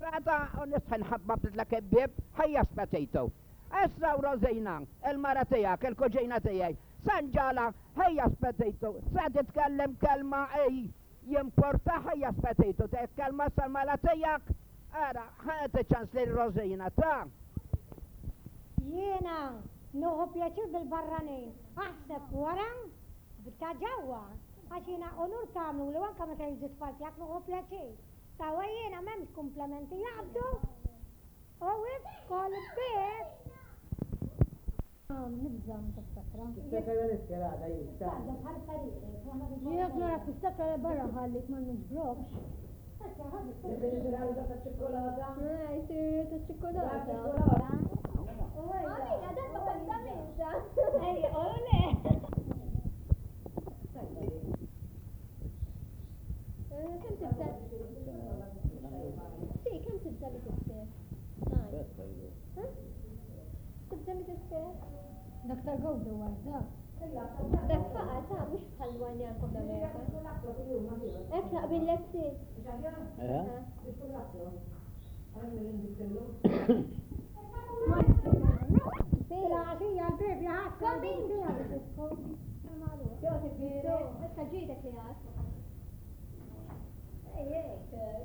Rata, nistħan ħabba btitlek ebbib, ħajja spatejtu. Essa u Rozina, il-mara tijak, il-koġina tijaj, Sanġala, ħajja spatejtu, sa titkellem kelma ej, jimporta ħajja spatejtu, kelma sal-mara tijak, ara, ħajja ċans li Rozina, ta' Jiena, nuħu pjaċir bil-barranin, aħseb wara, bita ġawa, għax jiena onur kamlu li wanka meta jizit faltijak nuħu pjaċir. Tawa jiena memx komplementi jaqbdu, u kol biex. Nibżam t-sakra. T-sakra l-iskerada jista. Jek nara t-sakra barra ħallik ma nġbrokx. L-iskerada ta' ċokolata? Jisir ta' ċokolata. Mamina, adesso questa messa. Ole! Kem tibda? Sì, kem tibda li tisfir? Tibda li tisfir? Dak tal-gowda għadda. Dak faqa ta' mux bħal wani għankom l-Amerika. Ek naqbil l-essi. Fil-għaxija l-bibja ħakka. Jo, tifiri. Issa ġidek li għad. Ejjek,